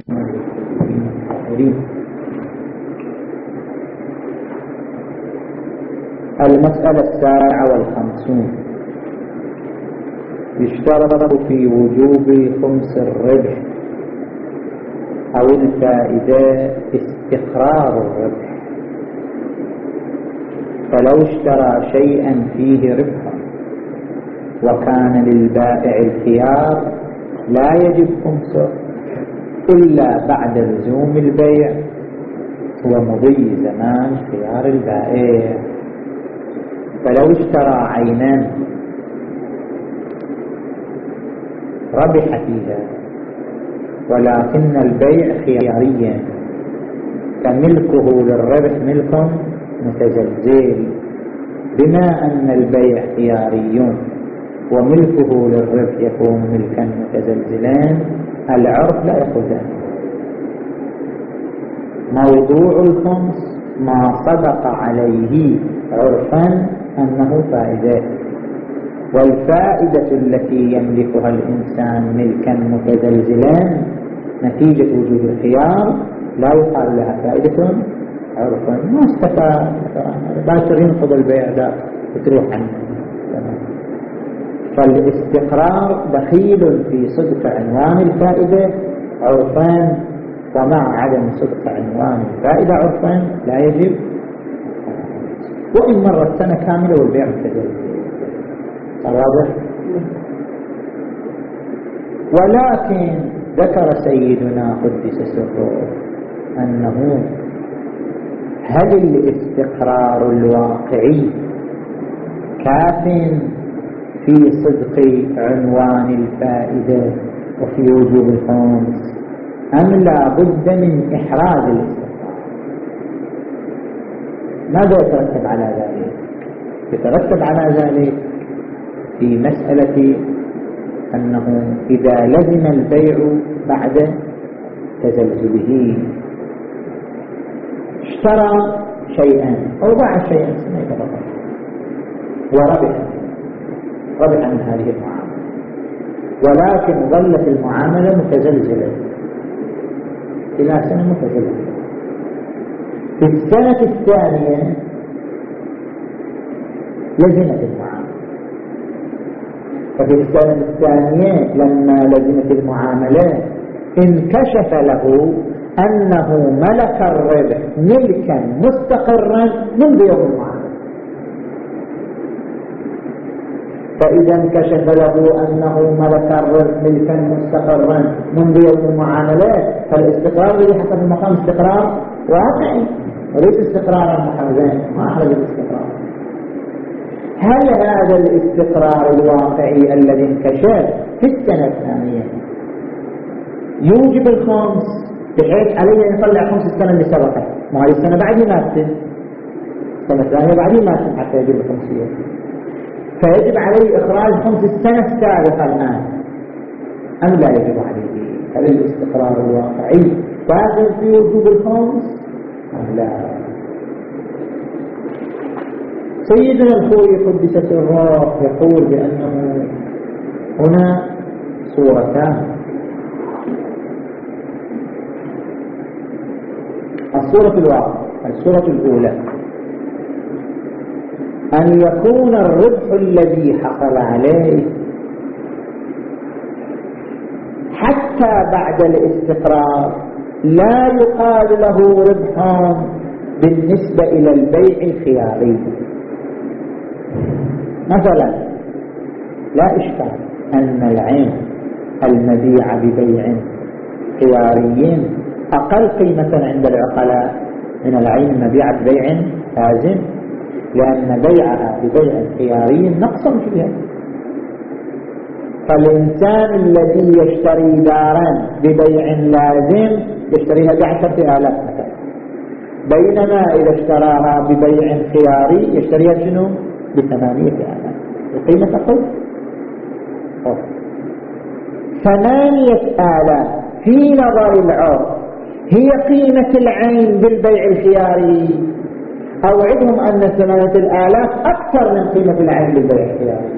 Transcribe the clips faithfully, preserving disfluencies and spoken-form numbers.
المسألة السابعة والخمسون. يشترط في وجوب خمس الربح أو الفائدة استقرار الربح، فلو اشترى شيئا فيه ربحا وكان للبائع الخيار لا يجب خمسه إلا بعد لزوم البيع ومضي زمان خيار البائع. فلو اشترى عينا ربح فيها ولكن البيع خياريا فملكه للربح ملك متزلزل، بما أن البيع خياري وملكه للربح يكون ملكا متزلزلان، العرف لا يأخذه. موضوع الخمس ما صدق عليه عرفا أنه فائدة، والفائدة التي يملكها الإنسان ملكا متزلزلان نتيجة وجود الخيار لا يقال لها فائدة عرفا. ما استفاد باشر ينقض البيع ذا وتروح عنه. فالاستقرار دخيل في صدق عنوان الفائدة عرفا، ومع عدم صدق عنوان الفائدة عرفا لا يجب، وإن مرت سنة كاملة والبيع متزلزل. واضح؟ ولكن ذكر سيدنا قدس سره أنه هل الاستقرار الواقعي كاف في صدق عنوان الفائدة وفي وجوب الخمس، أم لا بد من إحراز الاستقرار؟ ماذا يترتب على ذلك؟ يترتب على ذلك في مسألة أنه إذا لزم البيع بعد تزلزله، اشترى شيئا أو باع شيئا وربح ربح من هذه المعاملة، ولكن ظلت المعاملة متزلزلة إلى سنة متزلزلة. في السنة الثانية لزمت المعاملة، ففي السنة الثانية لما لزمت المعاملة انكشف له أنه ملك الربح ملكا مستقرا منذ يوم المعاملة. فإذا انكشف له أنه ملك الربح ملكا مستقرا منذ يوم المعاملة، فالاستقرار الذي حصل في المقام استقرار واقعي وليس استقرارا محرزا. ما أحرز الاستقرار. هل هذا الاستقرار الواقعي الذي انكشف في السنة الثانية يوجب الخمس بحيث عليه أن يطلع خمس السنة اللي سبقت؟ ما هذه السنة بعد ماتت، السنة الثانية بعد ماتت حتى يجب الخمسية، فيجب عليه إخراج خمس السنة السابقة الآن، أم لا يجب عليه؟ هل الاستقرار الواقعي كافٍ في وجوب الخمس أم لا؟ سيدنا الخوي قدس سره يقول بأنه هنا صورتان. الصورة الواقع الصورة الأولى أن يكون الربح الذي حصل عليه حتى بعد الاستقرار لا يقال له ربح بالنسبة إلى البيع الخياري. مثلا لا إشكال أن العين المبيع ببيع خياري أقل قيمة عند العقلاء من العين المبيع ببيع لازم، لأن بيعها ببيع خياري نقصا فيها. فالإنسان الذي يشتري دارا ببيع لازم يشتريها بعشرة آلاف مثلا، بينما إذا اشتراها ببيع خياري يشتريها شنو؟ بثمانية آلاف. القيمة تقل ثمانية آلاف في نظر العرف هي قيمة العين بالبيع الخياري. أوعدهم أن ثمانية الآلاف أكثر من قيمة العين بالبيع الخياري.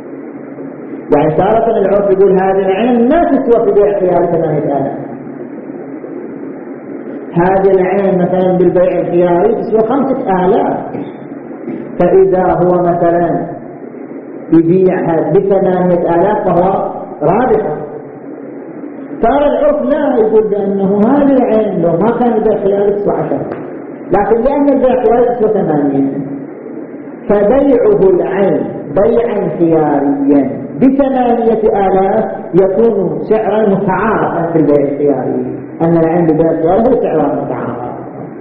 يعني تارة العرف يقول هذه العين ما تسوى في بيع خياري ثمانية آلاف، هذه العين مثلا بالبيع الخياري تسوى خمسة آلاف، فإذا هو مثلا يبيعها بثمانية آلاف فهو رابح. صار العرف لا يقول بأنه هذه العين لو ما كان البيع خياري تسوى عشرة، لكن لأن البيع خياري تسوى ثمانية، فبيعه العين بيعا خياريا بثمانية آلاف يكون سعرا متعارفا في البيع الخياري، أن العين ببيع الخياري هو سعرا متعارف.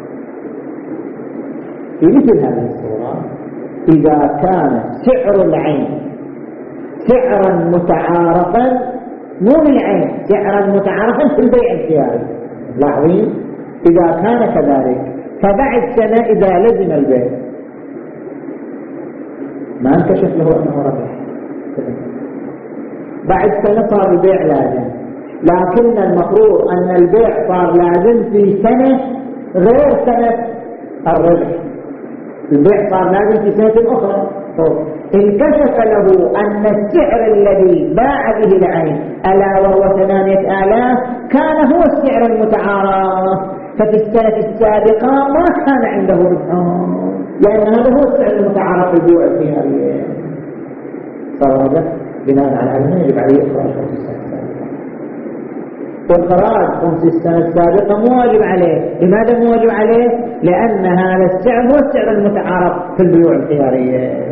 في مثل هذه الصورة إذا كان سعر العين سعرا متعارفا، مو العين سعرا متعارفا في البيع الخياري، لاحظين إذا كان كذلك، فبعد سنة إذا لزم البيع ما انكشف له أنه ربح، بعد سنة صار البيع لازم، لكن المفروض أن البيع صار لازم في سنة غير سنة الربح، البيع صار لازم في سنة أخرى. انكشف له أن السعر الذي باع به العين ألا وهو ثمانية آلاف كان هو السعر المتعارف، ففي السنة السابقة ما كان عنده ربح، لأن هذا هو السعر المتعارف في البيوع الخيارية. صار هذا بناء على أنه يجب عليه إخراج خمس السنة السابقة، وإخراج خمس السنة السابقة مو واجب عليه. لماذا مو واجب عليه؟ لأن هذا السعر هو السعر المتعارف في البيوع الخيارية.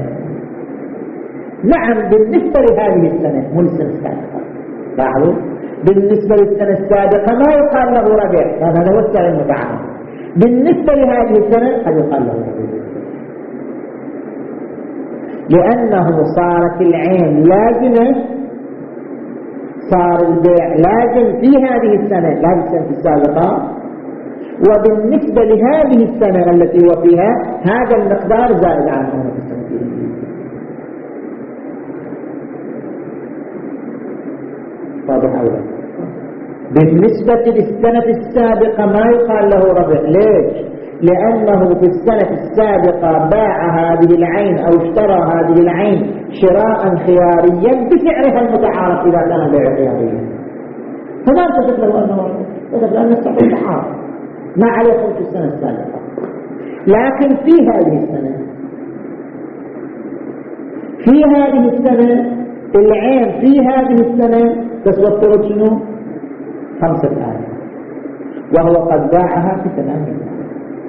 نعم بالنسبة لهذه السنة مو للسنة السابقة، لاحظوا بالنسبة للسنة السابقة ما يقال له ربح، هذا هو السعر المتعارف. بالنسبة لهذه السنة قد يقال له ربح، لأنه صارت العين لازمة، صار البيع لازم في هذه السنة لا في السنة السابقة، وبالنسبة لهذه السنة التي هو فيها هذا المقدار زائد عن هذا السنة. واضح أولا. بالنسبة للسنة السابقة ما يقال له ربح، ليش؟ لأنه في السنة السابقة باع هذه العين أو اشترى هذه العين شراء خياريا بسعرها المتعارف إذا كان بيع خياريا، فما انتفت له أنه ربح، لأن السعر متعارف ما عليه في السنة السابقة. لكن في هذه السنة في هذه السنة العين في هذه السنة تسوى الطرد شنو؟ خمسة آلاف، وهو قد باعها في ثمانية آلاف،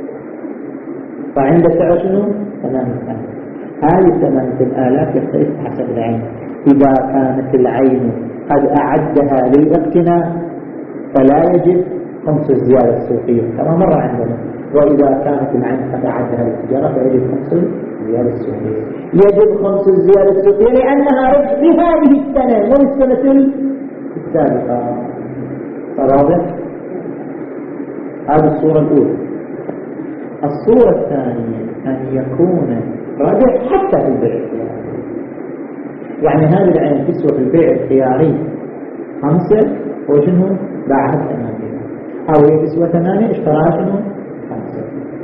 فعند سعر شنو؟ ثمانية آلاف. هذه ثمانية الآلاف يختلف حسب العين. إذا كانت العين قد أعدها للاقتناء فلا يجب خمس الزيادة السوقية كما مر عندنا، وإذا كانت العين قد أعدها للتجارة فيجب خمس الزيادة السوقية. يجب خمس الزيادة السوقية لأنها ربح في هذه السنة مو السنة السابقة. واضح؟ هذه الصورة الأولى. الصورة الثانية أن يكون ربح حتى في البيع الخياري، يعني هذه العين تسوى في البيع الخياري خمسة وشنو باعها ثمانية، أو هي تسوى ثمانية اشتراها شنو خمسة،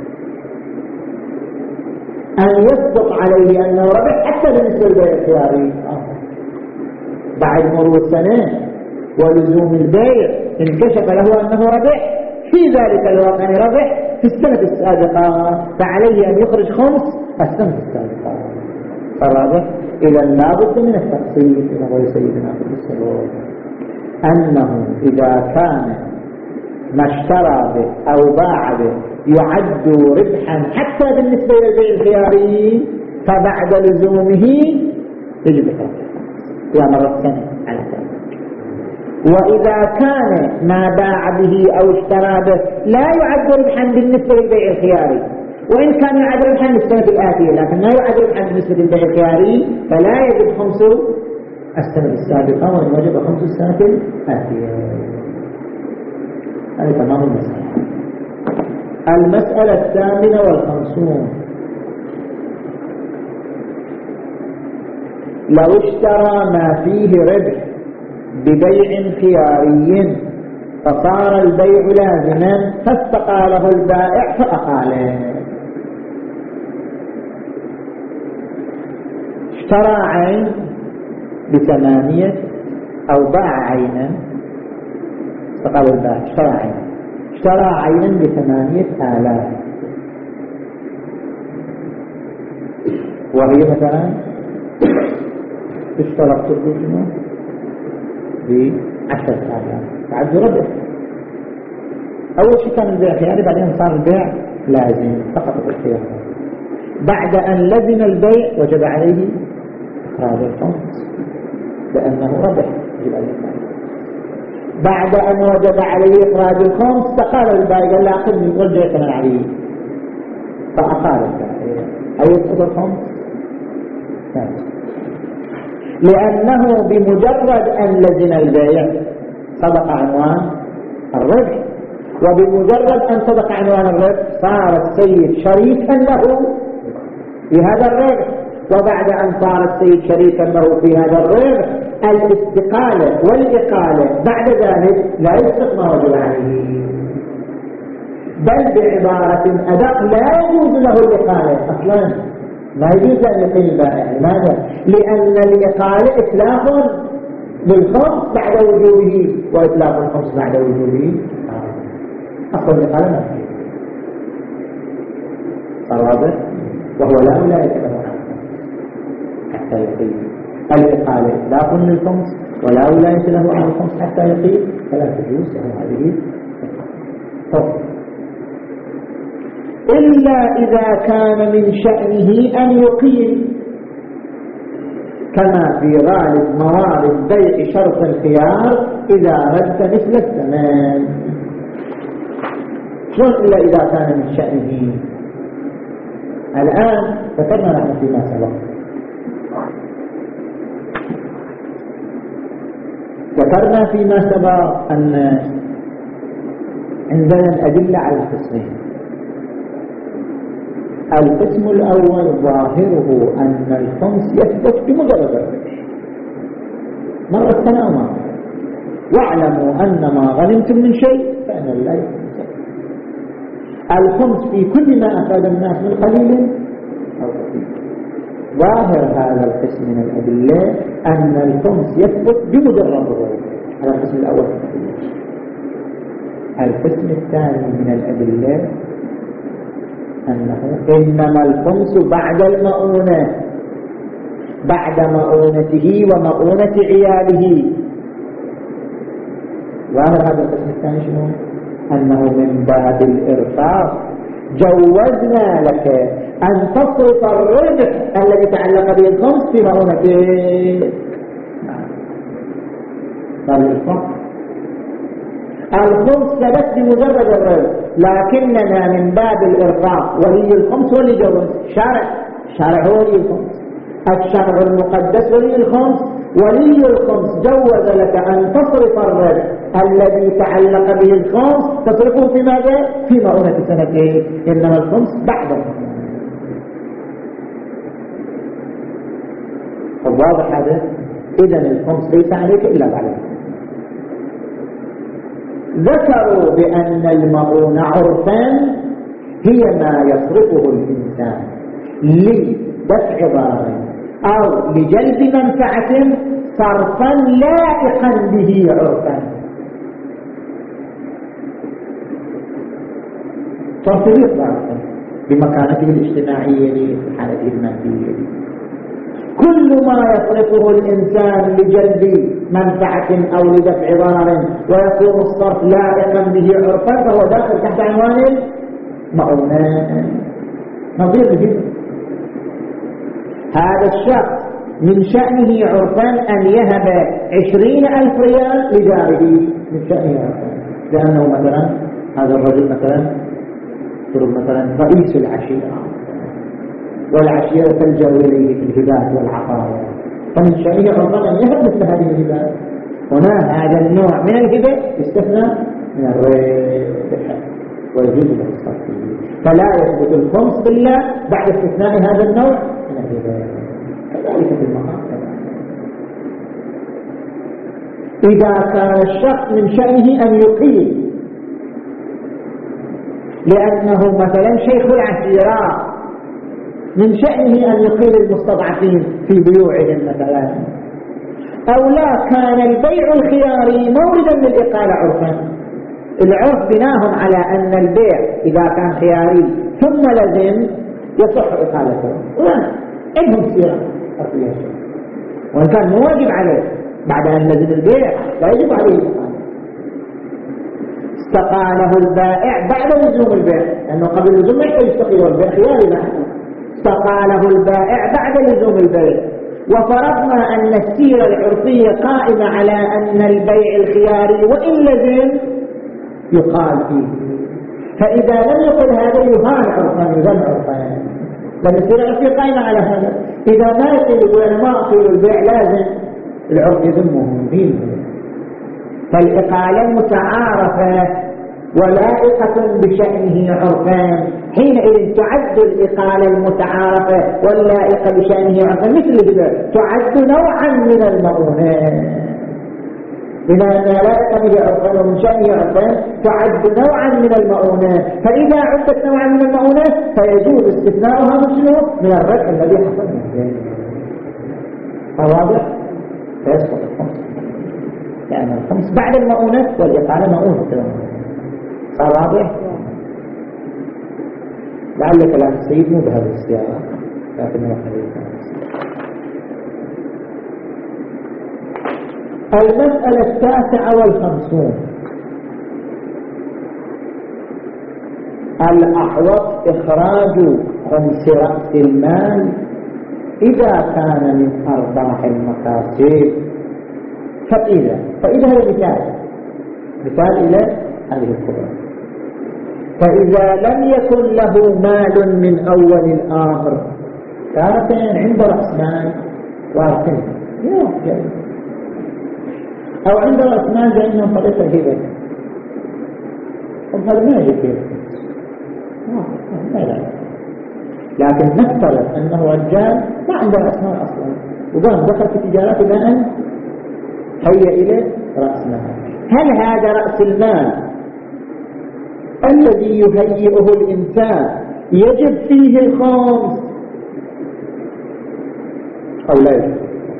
أن يصدق عليه أنه ربح حتى بالنسبة للبيع الخياري. بعد مرور سنة ولزوم البيع انكشف له أنه ربح في ذلك الوقت، يعني ربح في السنة السابقة، فعليه أن يخرج خمس السنة السابقة. فالرابح إذا لابد من التقسيم إلى غير سيدنا في السبب أنه إذا كان ما اشترى به أو باع به يعد ربحا حتى بالنسبة للبيع الخياري، فبعد لزومه يجب التقسيم إلى مرة سنة على سنة. وإذا كان ما باع به أو اشترى به لا يعد ربحا بالنسبة للبيع الخياري، وإن كان يعد ربحا للسنة الآتية لكن لا يعد ربحا بالنسبة للبيع الخياري، فلا يجب خمس السنة السابقة وإن وجب خمس السنة الآتية. هذا تمام المسألة. المسألة الثامنة والخمسون: لو اشترى ما فيه ربح ببيع خياري فصار البيع لازما فاستقاله البائع فأقاله. اشترى عين بثمانية أو باع عينا، استقال البائع اشترى عين اشترى عينا بثمانية آلاف وهي مثلا اشترى شنو بعشرة آلاف بعد ربح. أول شيء كان البيع خياري، بعدين صار البيع لازم فقط بالخيار. بعد أن لزم البيع وجب عليه إخراج الخمس لأنه ربح، يجب عليه إخراج. بعد أن وجب عليه إخراج الخمس تقال البائع قال لا أخذني رجع ثمن عليه فأخذ البائع أي يسقط الخمس لأنه بمجرد أن لزم البيع صدق عنوان الربح، وبمجرد أن صدق عنوان الربح صار السيد شريكا له في هذا الربح، وبعد أن صار السيد شريكا له في هذا الربح الاستقالة والإقالة بعد ذلك لا يسقط ما وجب عليه، بل بعبارة أدق لا يجوز له الإقالة أصلا، ما يجوز أن يقيل البائع. لماذا؟ لأن الإقالة إتلاف للخمس بعد وجوبه، وإتلاف الخمس بعد وجوبه أصلا الإقالة ما فيه. صار واضح؟ وهو لا ولاية له حتى يقيل. الإقالة إتلاف للخمس ولا ولاية له عن الخمس حتى يقيل، فلا تجوز له هذه الخمس إلا إذا كان من شأنه أن يقيل، كما في غالب موارد بيع شرط الخيار إذا رد مثل الثمن. شلون إلا إذا كان من شأنه؟ الآن ذكرنا نحن فيما سبق ذكرنا فيما سبق أن عندنا الأدلة على قسمين. القسم الأول ظاهره أن الخمس يثبت بمجرد الربح مرة سنة ومرة، واعلموا أن ما غنمتم من شيء فإن الله يكون الخمس في كل ما أفاد الناس من قليل أو كثير. ظاهر هذا القسم من الأدلة أن الخمس يثبت بمجرد الربح. هذا القسم الأول. القسم الثاني من الأدلة أنه إنما الخمس بعد المؤونة، بعد مؤونته ومؤونة عياله. ظاهر هذا القسم الثاني شنو؟ أنه من باب الإرفاق جوزنا لك أن تصرف الربح الذي تعلق به الخمس في مؤونته. باب الإرفاق الخمس ثبت بمجرد الربح، لكننا من باب الإرفاق ولي الخمس ولي جوز شارع شارع هو ولي الخمس، الشرع المقدس ولي الخمس، ولي الخمس جوز لك أن تصرف الربح الذي تعلق به الخمس تصرفه في ماذا؟ في مؤونة سنتين، إنما الخمس بعد. واضح هذا؟ إذن الخمس ليس عليك إلا بعد. ذكروا بأن المؤونة عرفا هي ما يصرفه الإنسان لدفع ضرر أو لجلب منفعة صرفا لائقا به عرفا. تصرف عرفا بمكانته الاجتماعية في حالته المادية. كل ما يصرفه الإنسان لجلب منفعة أو لدفع ضرر ويكون الصرف لائقا به عرفا فهو داخل تحت عنوان المؤونة. نظير به هذا الشخص من شأنه عرفا أن يهب عشرين ألف ريال لجاره، من شأنه عرفا، لأنه مثلا هذا الرجل مثلا مثلا رئيس العشيرة والعشيرة تلجأ إليه في الهبات والعطايا، فمن شأنه عرفا أن يهب مثل هذه الهبات. هنا هذا النوع من الهبة يستثنى من الربح ويجوز له الصرف، فلا يثبت الخمس إلا بعد استثناء هذا النوع من الهبة. كذلك في المقام. إذا كان الشخص من شأنه أن يقيل، لأنه مثلا شيخ العشيرة من شأنه أن يقيل المستضعفين في بيوعهم مثلا، أو لا كان البيع الخياري موردا للإقالة عرفا، العرف بناهم على أن البيع إذا كان خياري ثم لزم يصح إقالته، عندهم سيرة وإن كان مو واجب عليه بعد أن لزم البيع لا يجب عليه الإقالة. استقاله البائع بعد لزوم البيع، لأنه قبل لزوم ما يحتاج يستقيل البيع خياري بعد. استقاله البائع بعد لزوم البيع، وفرضنا أن السيرة العرفية قائمة على أن البيع الخياري وإن لزم يقال فيه، فإذا لم يقل هذا يهان عرفان يذم عرفان، لأن السيرة العرفية قائمة على هذا. إذا ما يقول يقول أنا ما أقول البيع لازم، العرف يذمه فيه. فالإقالة متعارفة ولائقة بشأنه عرفان، حينئذ تعد الإقالة المتعارفة واللائقة بشأنه عرفان مثل ذلك تعد نوعا من المؤونات، بما أنها لائقة به عرفان ومن شأنه عرفان تعد نوعا من المؤونات. فإذا عدت نوعا من المؤونات فيجوز استثناؤها من الربح الذي حصل منه. واضح؟ فيسقط الخمس، لأن يعني الخمس بعد المؤونات والإقالة مؤونة. صار واضح؟ لعل كلام السيد مو بهذا السياق لكنه حديث. المسألة التاسعة والخمسون، الأحوط إخراج خمس رأس المال إذا كان من أرباح المكاسب. فإذا فإذا هذا مثال مثال إلى هذه القرآن. فإذا لم يكن له مال من أول الآخر، كان عند رأس مال واحد أو عند رأس مال لأنه طريقة هبة، هذا ما يجب لا. لكن نفترض أنه رجال ما عنده رأس مال أصلا وقام دخل في تجارات بناء هيا إلى رأس مال. هل هذا رأس المال الذي يهيئه الإنسان يجب فيه الخمس أو لا يجب؟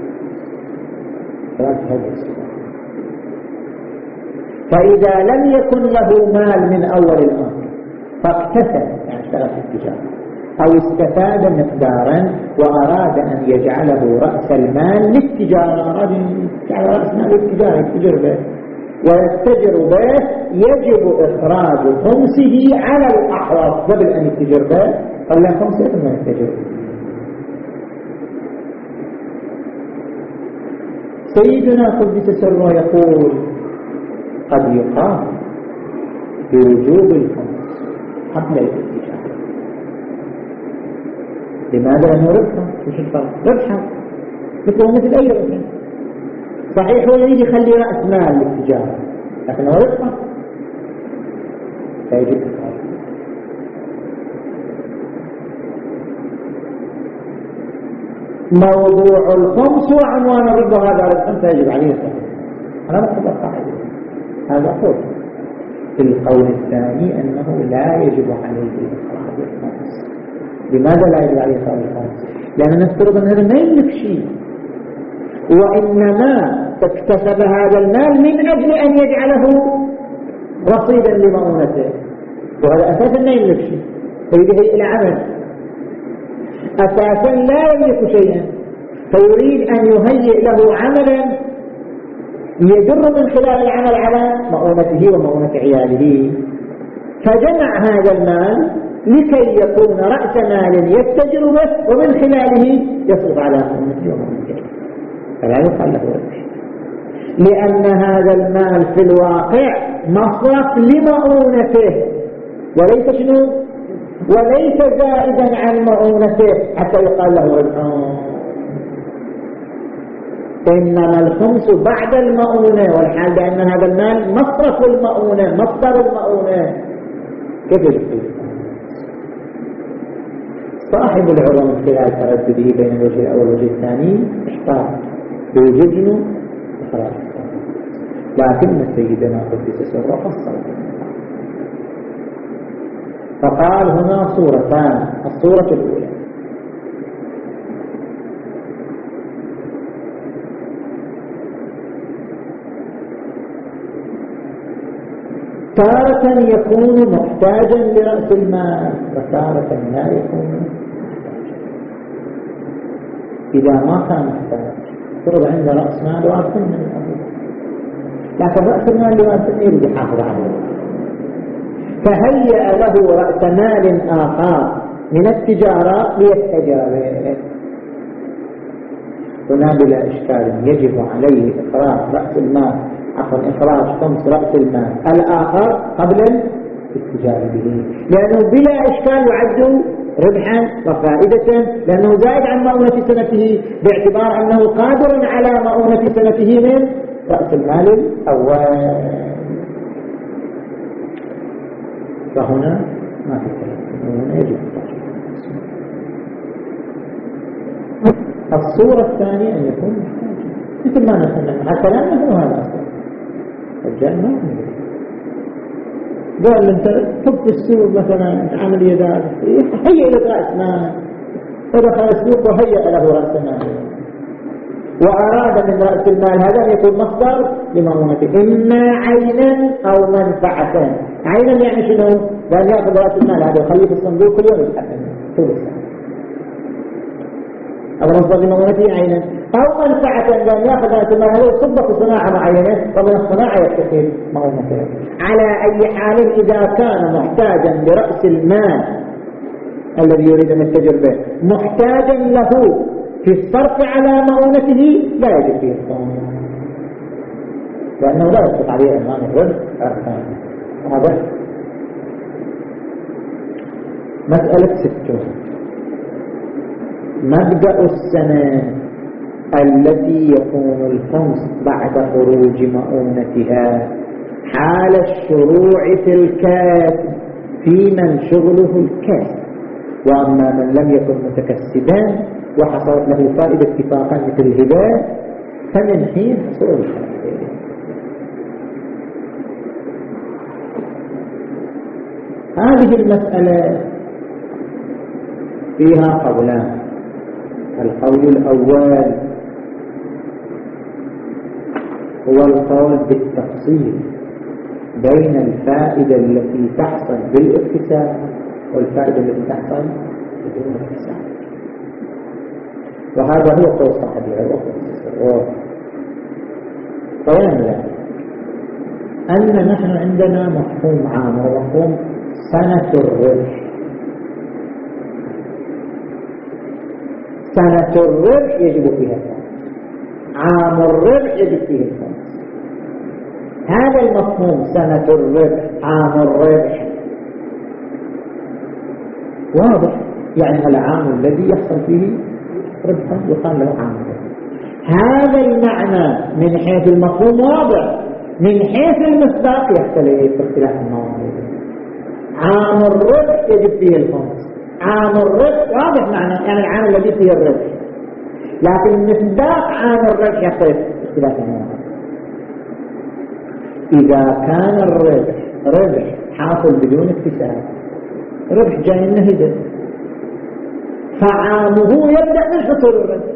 فإذا لم يكن له مال من أول الأمر فاكتسب، يعني اشتغل في التجارة أو استفاد مقدارا وأراد أن يجعله رأس المال للتجارة، أراد أن يجعل رأس مال للتجارة يتجر به ويتجر به، يجب إخراج خمسه على الأحوط قبل أن يتجر به قبل خمسة ثم يتجر. سيدنا قدس سره يقول قد يقام بوجوب الخمس قبل الاتجار. لماذا؟ لأنه ربحا، مش الفرق ربحا مثل مثل أي ربح صحيح، هو يريد يخلي رأس مال للتجارة لكنه ربحا فيجب الخمس. موضوع الخمس وعنوان الربا هذا ربحا فيجب عليه الخمس. أنا مقتضى القاعدة هذا قول. القول الثاني أنه لا يجب عليه إخراج الخمس. لماذا لا يجب عليه إخراج الخمس؟ لأن نفترض أن هذا ما يملك شيء، وإنما اكتسب هذا المال من أجل أن يجعله رصيدا لمؤونته، وهذا أساسا ما يملك شيء فيجب إلى عمل، أساسا لا يملك شيئا فيريد أن يهيئ له عملا يجر من خلال العمل على مؤونته ومؤونة عياله، فجمع هذا المال لكي يكون رأس مال يتجر به ومن خلاله يصرف على مؤونته ومؤونته، فلا يقال له ربح، لأن هذا المال في الواقع مصرف لمؤونته وليس شنو؟ وليس زائدا عن مؤونته حتى يقال له ربح. إنما الخمس بعد المؤونة، والحال بأن هذا المال مصرف المؤونة مصدر المؤونة. كيف يجب؟ صاحب العلوم خلال تردده بين الوجه الأول والوجه الثاني احتاط بوجوده إخراج، لكن سيدنا قدس سره فصل فقال هنا صورتان. الصورة الأولى تارة يكون محتاجا لرأس المال وتارة لا يكون. إذا ما كان محتاج فرض عنده رأس مال وارث من الأول، لكن رأس المال اللي وارث يريد يحافظ عليه، فهيأ له رأس مال آخر من التجارة ليتجر به. هنا بلا إشكال يجب عليه إخراج رأس المال، عفوا إخراج خمس رأس المال الآخر قبل الاتجار به، لأنه بلا إشكال يعد ربحا وفائدة، لأنه زائد عن مؤونة سنته باعتبار أنه قادر على مؤونة سنته من رأس المال الأول. فهنا ما تتكلم، هنا يجب الصورة الثانية أن يكون محتاجا، مثل ما نتكلم حتى لا نفهم هذا أصلا. الرجال ما قال أنت تب في السوق مثلا عمل يدار هيئ لك رأس مال، فدخل السوق وهيئ له رأس مال، وأراد من رأس المال هذا أن يكون مصدر لمؤونته، إما عينا أو منفعة. عينا يعني شنو؟ قال يأخذ رأس المال هذا يخليه في الصندوق كل يوم يسحب طول السنة، هذا مصدر لمؤونته عينا، أو منفعة قال يأخذ رأس المال هذا يصب في صناعة معينة ومن الصناعة يستفيد مؤونته. على أي حال إذا كان محتاجا لرأس المال الذي يريد أن يتجر به محتاجا له في الصرف على مؤونته لا يجب فيه الصوم، لأنه لا يصرف عليه أمام الربح أركان. هذا مسألة ستون. مبدأ السنة التي يكون الخمس بعد خروج مؤونتها حال الشروع في الكسب في من شغله الكسب، وأما من لم يكن متكسبا وحصلت له فائدة اتفاقا مثل الهبة فمن حين حصول الخير. هذه المسألة فيها قولان. القول الأول هو القول بالتفصيل بين الفائدة التي تحصل بالاكتساب والفائدة التي تحصل بدون اكتساب، وهذا هو قول صاحب العلم. بيان ذلك أن نحن عندنا مفهوم عام ومفهوم سنة الربح. سنة الربح يجب فيها الخمس، عام الربح يجب فيه الخمس. هذا المفهوم سنة الربح عام الربح واضح، يعني العام الذي يحصل فيه ربحا يقال له عام الربح. هذا المعنى من حيث المفهوم واضح، من حيث المصداق يختلف اختلاف المواضيع. عام الربح يجب فيه الخمس، عام الربح واضح معنى يعني العام الذي فيه الربح، لكن مصداق عام الربح يختلف اختلاف المواضيع. إذا كان الربح ربح حاصل بدون اكتساب، ربح جاي من هبة، فعامه يبدأ من حصول الربح.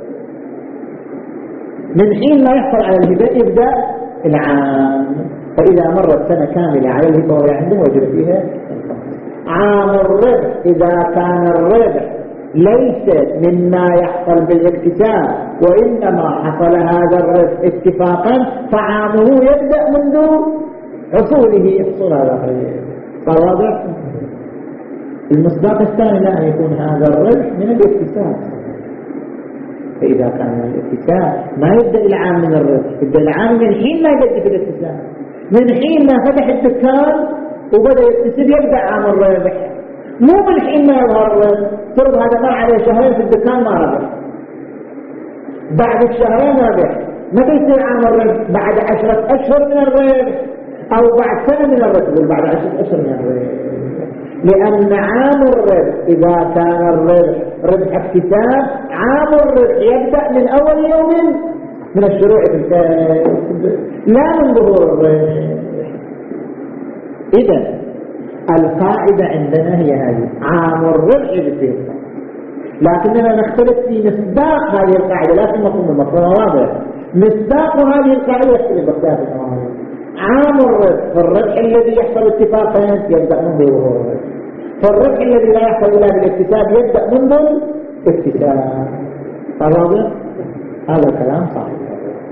من حين ما يحصل على الهبة يبدأ العام، فإذا مرت سنة كاملة على الهبة وهي عنده وجب فيها عام الربح. إذا كان الربح ليس مما يحصل بالاكتساب وإنما حصل هذا الربح اتفاقا فعامه يبدأ منذ حصوله يحصل هذا الربح. فواضح؟ المصداق الثاني لا أن يكون هذا الربح من الاكتساب، فإذا كان من الاكتساب ما يبدأ العام من الربح، يبدأ العام من حين ما يبدأ في الاكتساب، من حين ما فتح الدكان وبدأ يكتسب يبدأ عام الربح، مو من حين ما يظهر الربح. فرض هذا مر عليه شهرين في الدكان ما ربح، بعد الشهرين ربح، متى يصير عام الربح؟ بعد عشرة أشهر من الربح أو بعد سنة من الربح، يقول بعد عشرة أشهر من الربح، لأن عام الربح إذا كان الربح ربح اكتساب عام الربح يبدأ من أول يوم من الشروع في الكسب لا من ظهور الربح. إذن القاعدة عندنا هي هذه، عام الربح يجب فيه الخمس، لكننا نختلف في مصداق هذه القاعدة، لا في مفهوم المفهوم واضح. مصداق هذه القاعدة يختلف باختلاف المواضيع. عام الربح، فالربح الذي يحصل اتفاقا يبدأ منذ ظهور الربح، فالربح الذي لا يحصل إلا بالاكتساب يبدأ منذ الاكتساب. فواضح؟ هذا الكلام صحيح.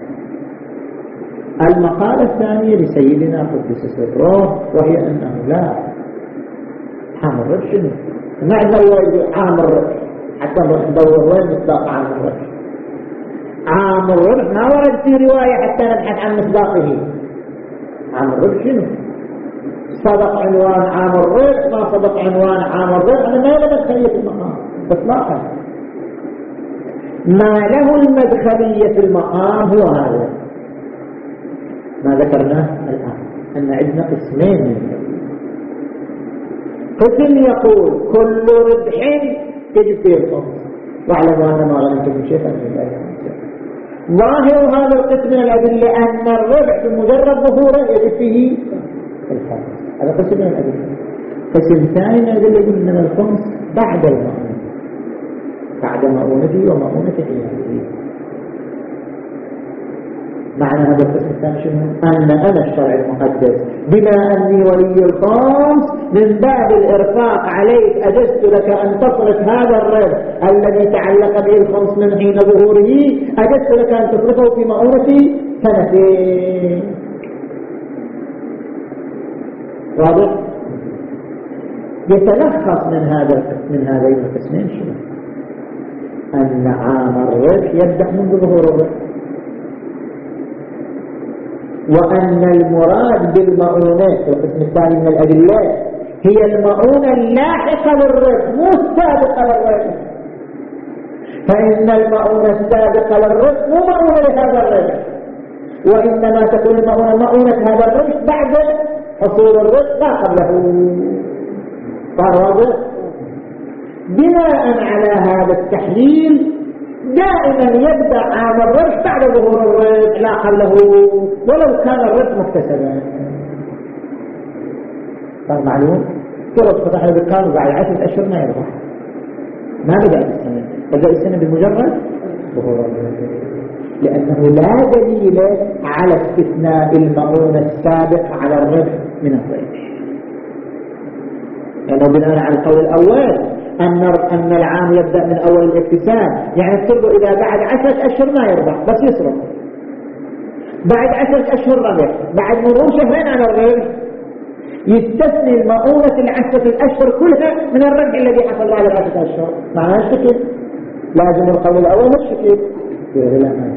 المقالة الثانية لسيدنا قدس سره وهي أنه لا، عام الربح شنو؟ ما عندنا عام الربح حتى ندور وين مصداق عام الربح. عام الربح ما ورد في رواية حتى نبحث عن مصداقه. عام الربح شنو؟ صدق عنوان عام الربح ما صدق عنوان عام الربح، أنا ما له مدخلية في المقام إطلاقا. ما له المدخلية في المقام هو هذا ما ذكرناه الآن، أن عندنا قسمين من الربح. قسم يقول كل ربح يجب فيه الخمس، واعلموا أن ما غنمتم من شيء فلله الخمس. ظاهر هذا القسم من الأدلة أن الربح بمجرد ظهوره يجب فيه الخمس، هذا قسم من الأدلة. قسم ثاني من الأدلة يقول أن الخمس بعد المؤونة، بعد مؤونته ومؤونة عياله. معنى هذا القسم الثاني شنو؟ أن أنا الشرع المقدس بما أني ولي الخمس من باب الإرفاق عليك أجزت لك أن تصرف هذا الربح الذي تعلق به الخمس من حين ظهوره، أجزت لك أن تصرفه في مؤونة سنتين. واضح؟ يتلخص من هذا من هذين القسمين شنو؟ أن عام الربح يبدأ منذ ظهور الربح، وأن المراد بالمؤونات القسم الثاني من الأدلة هي المؤونة اللاحقة للربح مو السابقة للربح، فإن المؤونة السابقة للربح مو مؤونة لهذا الربح، وإنما تكون المؤونة مؤونة هذا الربح بعد حصول الربح لا قبله. فواضح؟ بناء على هذا التحليل دائما يبدأ عام الربح بعد ظهور الربح لا قبله، ولو كان الربح مكتسبا. صار معلوم؟ فرص فتح الدكان وبعد عشرة أشهر ما يربح، ما بدأ السنة، بدأ السنة بمجرد ظهور الربح، لأنه لا دليل على استثناء المؤونة السابق على الربح من الربح، لأنه يعني بناء على القول الأول أن أن العام يبدأ من أول الاكتساب، يعني افترضوا إذا بعد عشرة أشهر ما يربح بس يصرف، بعد عشرة أشهر ربح، بعد مرور شهرين على الربح يستثني المؤونة العشرة الأشهر كلها من الربح الذي حصل على العشرة أشهر. معناه الشكل لازم القول الأول الشكل لا ما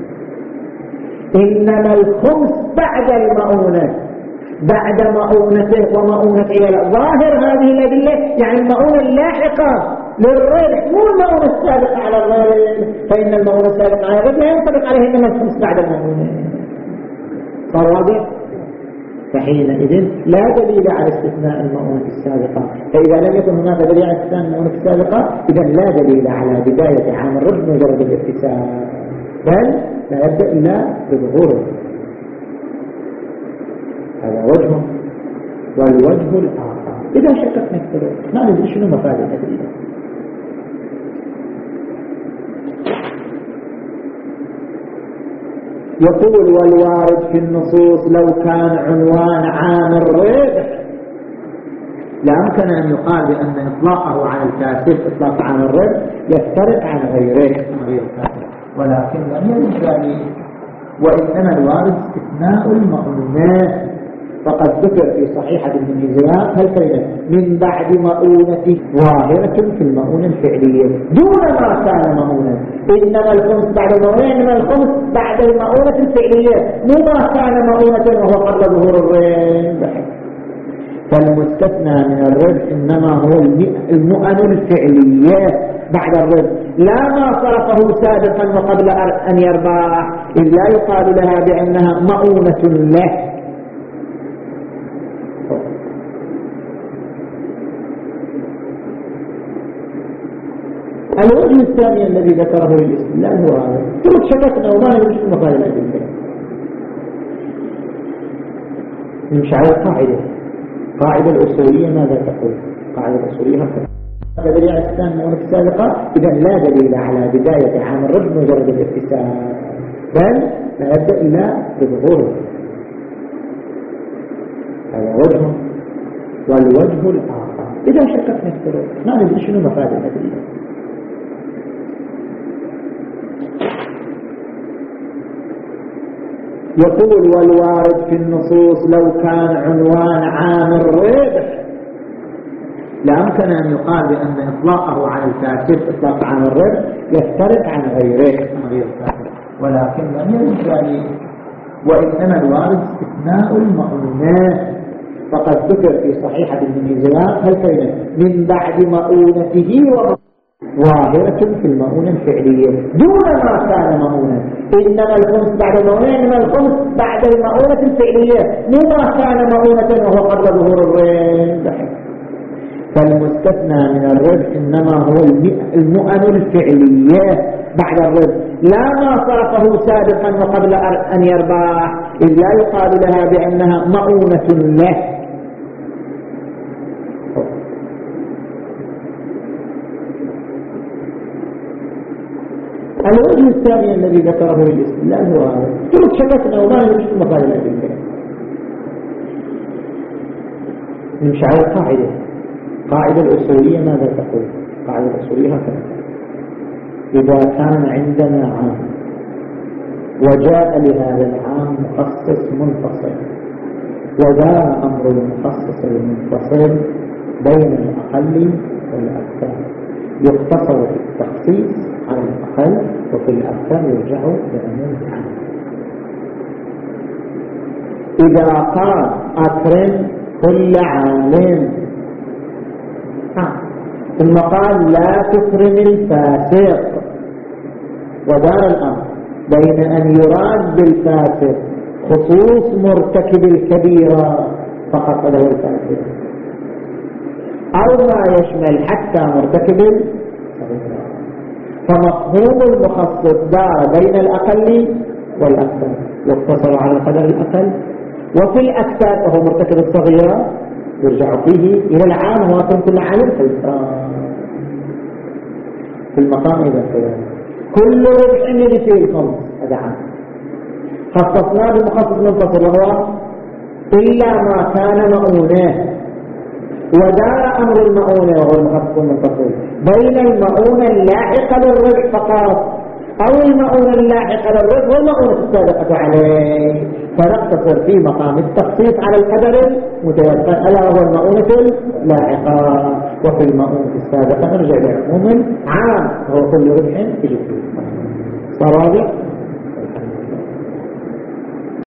إنما الخمس بعد المؤونة، بعد مؤونته ومؤونة عياله. ظاهر هذه الأدلة يعني المؤونة اللاحقة للربح مو المؤونة السابقة على الربح، فإن المؤونة السابقة على الربح لا ينطبق عليه إنما الخمس بعد المؤونة. واضح؟ فحينئذ لا دليل على استثناء المؤونة السابقة، فإذا لم يكن هناك دليل على استثناء المؤونة السابقة إذا لا دليل على بداية عام الربح مجرد الاكتساب، بل لا يبدأ إلا بظهوره. هذا وجه. والوجه الآخر إذا شكت نكتبه ما ندري شنو مفاد الأدلة. يقول والوارد في النصوص لو كان عنوان عام الربح لا يمكن أن يقال بأن إطلاقه على الكاسب إطلاق عام الربح يفترق عن غيره عن غير الكاسب، ولكن لم يكن ذلك، وإنما الوارد استثناء المؤونات. فقد ذكر في صحيحة ابن ميزان هالكلمة من بعد مؤونة ظاهرة في المؤونة الفعلية دون ما كان مؤونة، إنما الخمس بعد المؤونة، إنما الخمس بعد المؤونة الفعلية مو ما كان مؤونة وهو قبل ظهور الربح. فالمستثنى من الربح إنما هو المؤن الفعلية بعد الربح، لا ما صرفه سابقا وقبل أن يربح، إذ لا يقال لها بأنها مؤونة له. الوجه الثاني الذي ذكره الاستدلال هو هذا. ثم شككنا وما نمشي مفاد الأدلة، نمشي على قاعدة قاعدة الأصولية. ماذا تقول قاعدة الأصولية؟ هكذا دليل على استثناء المؤونة السابقة إذا لا دليل على بداية عام الربح مجرد الاكتساب، بل لا يبدأ إلا بظهوره. هذا وجه. والوجه الآخر إذا شككنا الفروق ما ندري شنو مفاد الأدلة. يقول والوارد في النصوص لو كان عنوان عام الربح لأمكن أن يقال بأن إطلاقه عن الكاتب إطلاق عام الربح يفترق عن غيره غير الكاتب، ولكن لم يرد ذلك، وإنما الوارد استثناء المؤونات. فقد ذكر في صحيحة ابن زياد هالكلمة من بعد مؤونته ظاهرة في المؤونة الفعلية دون ما كان مؤونة. إنما الخمس بعد المؤونة، إنما الخمس بعد المؤونة الفعلية مما كان مؤونة وهو قبل ظهور الربح. فالمستثنى من الربح إنما هو المؤن الفعلية بعد الربح، لا ما صرفه سابقا وقبل أن يربح، إذ لا يقال لها بأنها مؤونة له. الوجه الثاني الذي ذكره بالاستدلال هو قلت شككنا وما نمشي مقال الأدلة. نمشي على قاعدة قاعدة الأصولية. ماذا تقول قاعدة الأصولية؟ هكذا: إذا كان عندنا عام وجاء لهذا العام مخصص منفصل ودار أمر المخصص المنفصل بين الأقل والأكثر، يقتصر في التخصيص على الأقل وفي الأكثر يرجع لأمور العام. إذا قال أكرم كل عالم ثم قال لا تكرم الفاسق، ودار الأمر بين أن يراد بالفاسق خصوص مرتكب الكبيرة فقط له الفاسق، أو ما يشمل حتى مرتكب الصغيرة. فمفهوم المخصص دار بين الأقل والأكثر، يقتصر على القدر الأقل، وفي الأكثر وهو مرتكب الصغيرة يرجع فيه إلى العام وأكرم كل عالم في المقام. إذا كل ربح الذي فيه الخمس هذا عام خصصناه بمخصص منفصل وهو إلا ما كان مؤونة، ودار أمر المؤونة وهو المخصص المنفصل بين المؤونة اللاحقة للربح فقط أو المؤونة اللاحقة للربح والمؤونة السابقة عليه، فنقتصر في مقام التخصيص على القدر المتوسط ألا وهو المؤونة اللاحقة، وفي المؤونة السابقة نرجع لعموم عام وهو كل ربح في جسد. صار واضح؟